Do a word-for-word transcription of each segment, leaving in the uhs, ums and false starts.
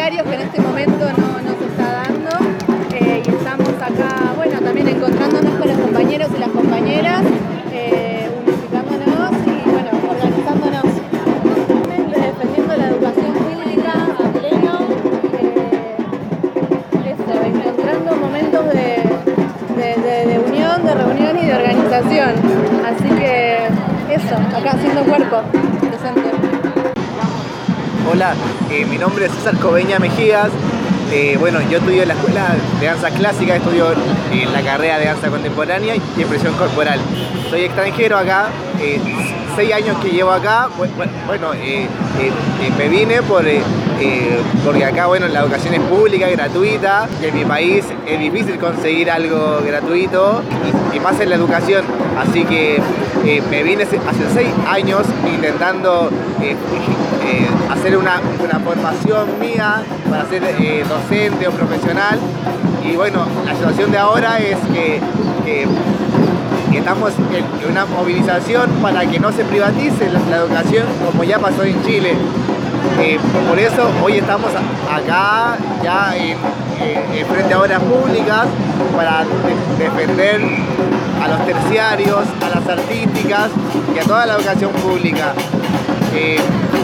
horarios que en este momento no, no se está dando eh, y estamos acá, bueno, también encontrándonos con los compañeros y las compañeras, eh, unificándonos y bueno, organizándonos, defendiendo la educación pública a pleno, eh, eso, encontrando momentos de, de, de, de unión, de reunión y de organización. Así que eso, acá haciendo cuerpo, presente. Hola, eh, mi nombre es César Coveña Mejías. Eh, bueno, yo estudio en la Escuela de Danza Clásica, estudio en la carrera de Danza Contemporánea y Expresión Corporal. Soy extranjero acá, eh, seis años que llevo acá. Bueno, eh, eh, eh, me vine por, eh, eh, porque acá, bueno, la educación es pública, gratuita, y en mi país es difícil conseguir algo gratuito, y, y más en la educación. Así que eh, me vine hace seis años intentando eh, eh, hacer una, una formación mía para ser eh, docente o profesional. Y bueno, la situación de ahora es que, que, que estamos en una movilización para que no se privatice la, la educación como ya pasó en Chile. Eh, por eso hoy estamos acá ya en, en, en frente a obras públicas para de, defender a los terciarios, a las artísticas y a toda la educación pública. Eh,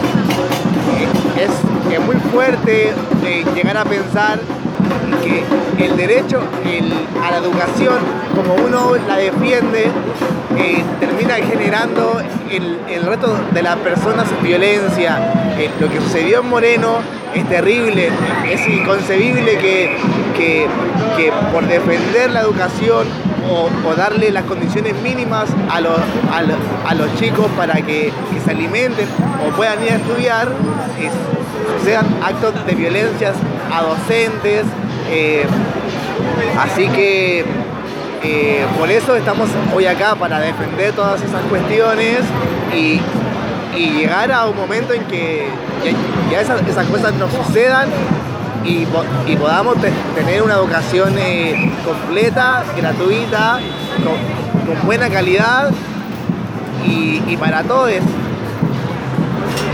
es, es muy fuerte eh, llegar a pensar que el derecho el, a la educación, como uno la defiende, eh, termina generando el, el reto de las personas violencia. Eh, lo que sucedió en Moreno es terrible, es inconcebible que, que, que por defender la educación o, o darle las condiciones mínimas a los, a los, a los chicos para que, que se alimenten o puedan ir a estudiar, eh, sucedan actos de violencia a docentes. Eh, así que eh, por eso estamos hoy acá, para defender todas esas cuestiones y, y llegar a un momento en que ya, ya esas, esas cosas no sucedan y, y podamos te, tener una educación eh, completa, gratuita, con, con buena calidad y, y para todos.